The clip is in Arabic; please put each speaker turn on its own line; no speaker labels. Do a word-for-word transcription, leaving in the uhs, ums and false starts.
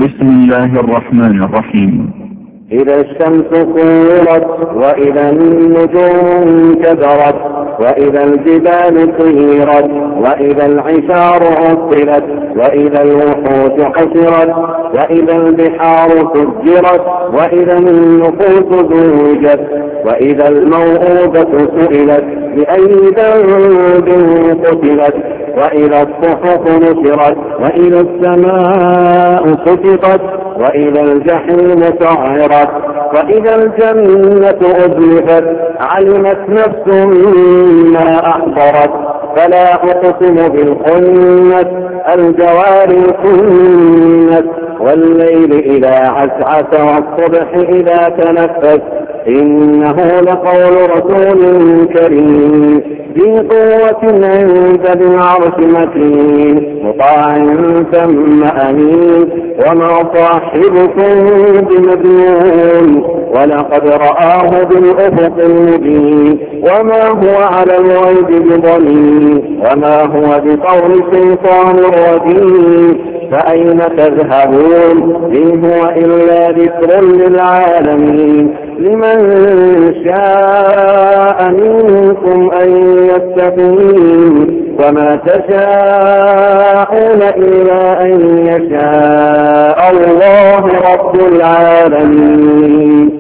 بسم الله الرحمن الرحيم.
إذا الشمس كورت وإذا النجوم انكدرت وإذا الجبال سيرت وإذا العشار عطلت وإذا الوحوش حشرت وإذا البحار سجرت وإذا النفوس زوجت وإذا الموءودة سئلت بأي ذنب قتلت وإذا الصحف نشرت وإذا السماء كشطت وإذا الجحيم سعرت وإذا الجنة أزلفت علمت نفس ما أحضرت فلا أقسم بالخنس الجوار الكنس والليل إذا عسعس والصبح إذا تنفس إنه لقول رسول كريم ذي قوة عند ذي العرش مكين مطاع ثم أمين وما صاحبكم بمجنون ولقد رآه بالأفق المبين وما هو على الغيب بضنين وما هو بقول شيطان رجيم فأين تذهبون إن هو إلا ذكر للعالمين لمن شاء منكم أن يستقيم وما تشاءون إلا أن يشاء الله رب العالمين.